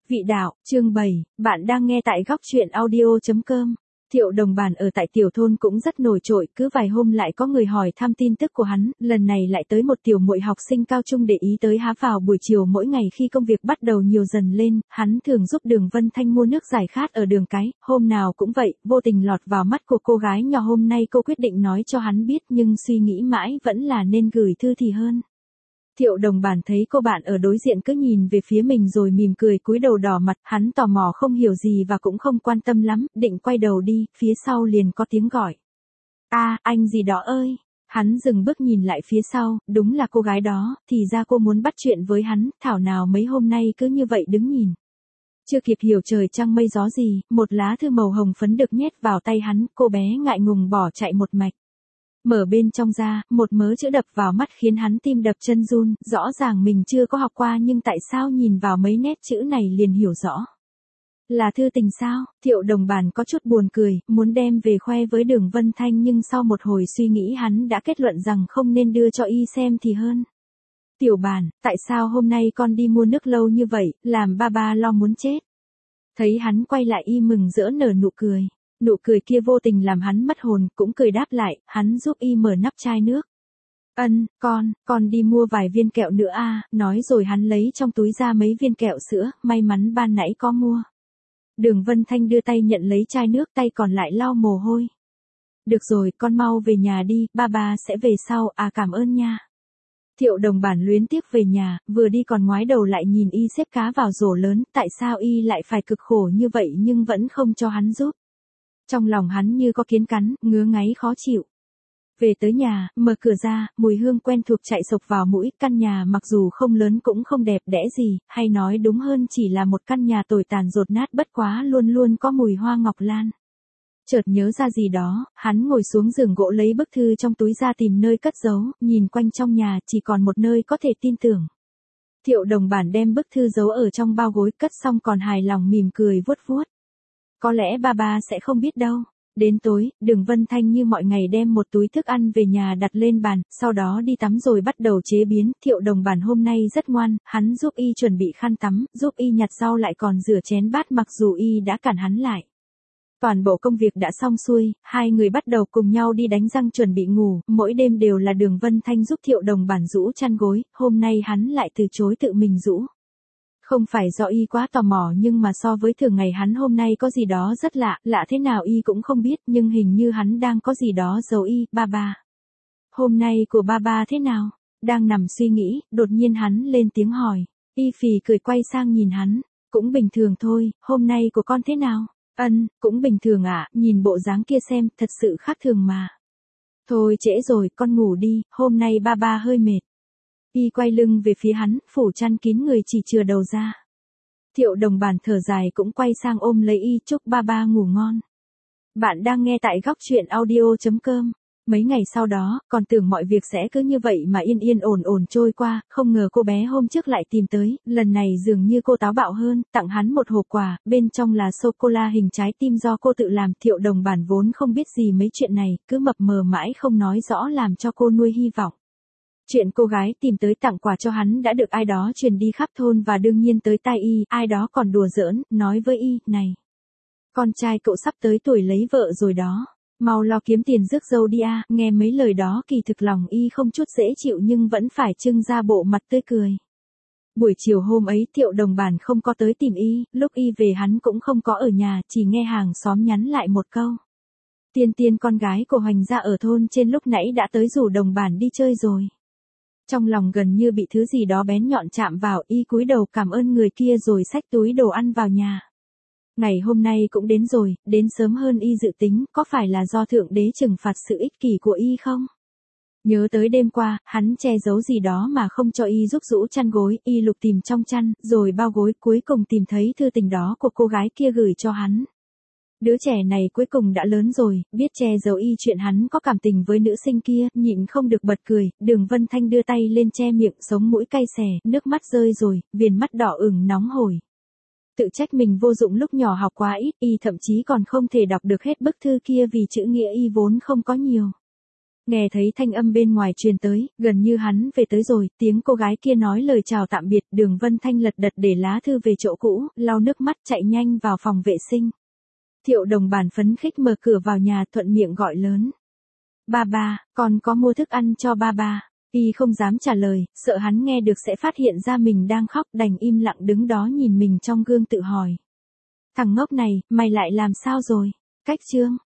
Vị đạo, chương 7, bạn đang nghe tại góc truyện audio.com. Thiệu Đồng Bản ở tại tiểu thôn cũng rất nổi trội, cứ vài hôm lại có người hỏi thăm tin tức của hắn, lần này lại tới một tiểu muội học sinh cao trung để ý tới há vào buổi chiều mỗi ngày khi công việc bắt đầu nhiều dần lên, hắn thường giúp Đường Vân Thanh mua nước giải khát ở đường cái, hôm nào cũng vậy, vô tình lọt vào mắt của cô gái nhỏ hôm nay cô quyết định nói cho hắn biết nhưng suy nghĩ mãi vẫn là nên gửi thư thì hơn. Thiệu Đồng Bản thấy cô bạn ở đối diện cứ nhìn về phía mình rồi mỉm cười cúi đầu đỏ mặt, hắn tò mò không hiểu gì và cũng không quan tâm lắm, định quay đầu đi, phía sau liền có tiếng gọi. Anh gì đó ơi! Hắn dừng bước nhìn lại phía sau, đúng là cô gái đó, thì ra cô muốn bắt chuyện với hắn, thảo nào mấy hôm nay cứ như vậy đứng nhìn. Chưa kịp hiểu trời trăng mây gió gì, một lá thư màu hồng phấn được nhét vào tay hắn, cô bé ngại ngùng bỏ chạy một mạch. Mở bên trong ra, một mớ chữ đập vào mắt khiến hắn tim đập chân run, rõ ràng mình chưa có học qua nhưng tại sao nhìn vào mấy nét chữ này liền hiểu rõ. Là thư tình sao? Thiệu Đồng Bản có chút buồn cười, muốn đem về khoe với Đường Vân Thanh nhưng sau một hồi suy nghĩ hắn đã kết luận rằng không nên đưa cho y xem thì hơn. Tiểu Bản, tại sao hôm nay con đi mua nước lâu như vậy, làm ba lo muốn chết. Thấy hắn quay lại y mừng rỡ nở nụ cười. Nụ cười kia vô tình làm hắn mất hồn, cũng cười đáp lại, hắn giúp y mở nắp chai nước. Con đi mua vài viên kẹo nữa nói rồi hắn lấy trong túi ra mấy viên kẹo sữa, may mắn ban nãy có mua. Đường Vân Thanh đưa tay nhận lấy chai nước, tay còn lại lau mồ hôi. Được rồi, con mau về nhà đi, ba sẽ về sau, cảm ơn nha. Thiệu Đồng Bản luyến tiếc về nhà, vừa đi còn ngoái đầu lại nhìn y xếp cá vào rổ lớn, tại sao y lại phải cực khổ như vậy nhưng vẫn không cho hắn giúp. Trong lòng hắn như có kiến cắn, ngứa ngáy khó chịu. Về tới nhà, mở cửa ra, mùi hương quen thuộc chạy sộc vào mũi, căn nhà mặc dù không lớn cũng không đẹp đẽ gì, hay nói đúng hơn chỉ là một căn nhà tồi tàn dột nát bất quá luôn luôn có mùi hoa ngọc lan. Chợt nhớ ra gì đó, hắn ngồi xuống giường gỗ lấy bức thư trong túi ra tìm nơi cất giấu, nhìn quanh trong nhà chỉ còn một nơi có thể tin tưởng. Thiệu Đồng Bản đem bức thư giấu ở trong bao gối, cất xong còn hài lòng mỉm cười vuốt vuốt. Có lẽ ba sẽ không biết đâu. Đến tối, Đường Vân Thanh như mọi ngày đem một túi thức ăn về nhà đặt lên bàn, sau đó đi tắm rồi bắt đầu chế biến. Thiệu Đồng Bản hôm nay rất ngoan, hắn giúp y chuẩn bị khăn tắm, giúp y nhặt rau lại còn rửa chén bát mặc dù y đã cản hắn lại. Toàn bộ công việc đã xong xuôi, hai người bắt đầu cùng nhau đi đánh răng chuẩn bị ngủ, mỗi đêm đều là Đường Vân Thanh giúp Thiệu Đồng Bản rũ chăn gối, hôm nay hắn lại từ chối tự mình rũ. Không phải do y quá tò mò nhưng mà so với thường ngày hắn hôm nay có gì đó rất lạ, lạ thế nào y cũng không biết nhưng hình như hắn đang có gì đó giấu y, ba. Hôm nay của ba thế nào? Đang nằm suy nghĩ, đột nhiên hắn lên tiếng hỏi. Y phì cười quay sang nhìn hắn, cũng bình thường thôi, hôm nay của con thế nào? Cũng bình thường nhìn bộ dáng kia xem, thật sự khác thường mà. Thôi trễ rồi, con ngủ đi, hôm nay ba hơi mệt. Y quay lưng về phía hắn, phủ chăn kín người chỉ chừa đầu ra. Thiệu Đồng Bản thở dài cũng quay sang ôm lấy y, chúc ba ngủ ngon. Bạn đang nghe tại góc truyện audio.com. Mấy ngày sau đó, còn tưởng mọi việc sẽ cứ như vậy mà yên ổn trôi qua, không ngờ cô bé hôm trước lại tìm tới, lần này dường như cô táo bạo hơn, tặng hắn một hộp quà, bên trong là sô-cô-la hình trái tim do cô tự làm. Thiệu Đồng Bản vốn không biết gì mấy chuyện này, cứ mập mờ mãi không nói rõ làm cho cô nuôi hy vọng. Chuyện cô gái tìm tới tặng quà cho hắn đã được ai đó truyền đi khắp thôn và đương nhiên tới tai y, ai đó còn đùa giỡn, nói với y, này. Con trai cậu sắp tới tuổi lấy vợ rồi đó, mau lo kiếm tiền rước dâu đi nghe mấy lời đó kỳ thực lòng y không chút dễ chịu nhưng vẫn phải trưng ra bộ mặt tươi cười. Buổi chiều hôm ấy Thiệu Đồng Bản không có tới tìm y, lúc y về hắn cũng không có ở nhà, chỉ nghe hàng xóm nhắn lại một câu. Tiên con gái của Hoành gia ở thôn trên lúc nãy đã tới rủ Đồng Bản đi chơi rồi. Trong lòng gần như bị thứ gì đó bén nhọn chạm vào, y cúi đầu cảm ơn người kia rồi xách túi đồ ăn vào nhà. Ngày hôm nay cũng đến rồi, đến sớm hơn y dự tính, có phải là do Thượng Đế trừng phạt sự ích kỷ của y không? Nhớ tới đêm qua, hắn che giấu gì đó mà không cho y giúp rũ chăn gối, y lục tìm trong chăn, rồi bao gối, cuối cùng tìm thấy thư tình đó của cô gái kia gửi cho hắn. Đứa trẻ này cuối cùng đã lớn rồi, biết che giấu y chuyện hắn có cảm tình với nữ sinh kia, nhịn không được bật cười. Đường Vân Thanh đưa tay lên che miệng, sống mũi cay xè, nước mắt rơi rồi, viền mắt đỏ ửng nóng hổi. Tự trách mình vô dụng lúc nhỏ học quá ít, y thậm chí còn không thể đọc được hết bức thư kia vì chữ nghĩa y vốn không có nhiều. Nghe thấy thanh âm bên ngoài truyền tới, gần như hắn về tới rồi, tiếng cô gái kia nói lời chào tạm biệt, Đường Vân Thanh lật đật để lá thư về chỗ cũ, lau nước mắt chạy nhanh vào phòng vệ sinh. Thiệu Đồng Bản phấn khích mở cửa vào nhà, thuận miệng gọi lớn. Ba ba, con có mua thức ăn cho ba ba. Y không dám trả lời, sợ hắn nghe được sẽ phát hiện ra mình đang khóc, đành im lặng đứng đó nhìn mình trong gương tự hỏi. Thằng ngốc này, mày lại làm sao rồi? Cách chương.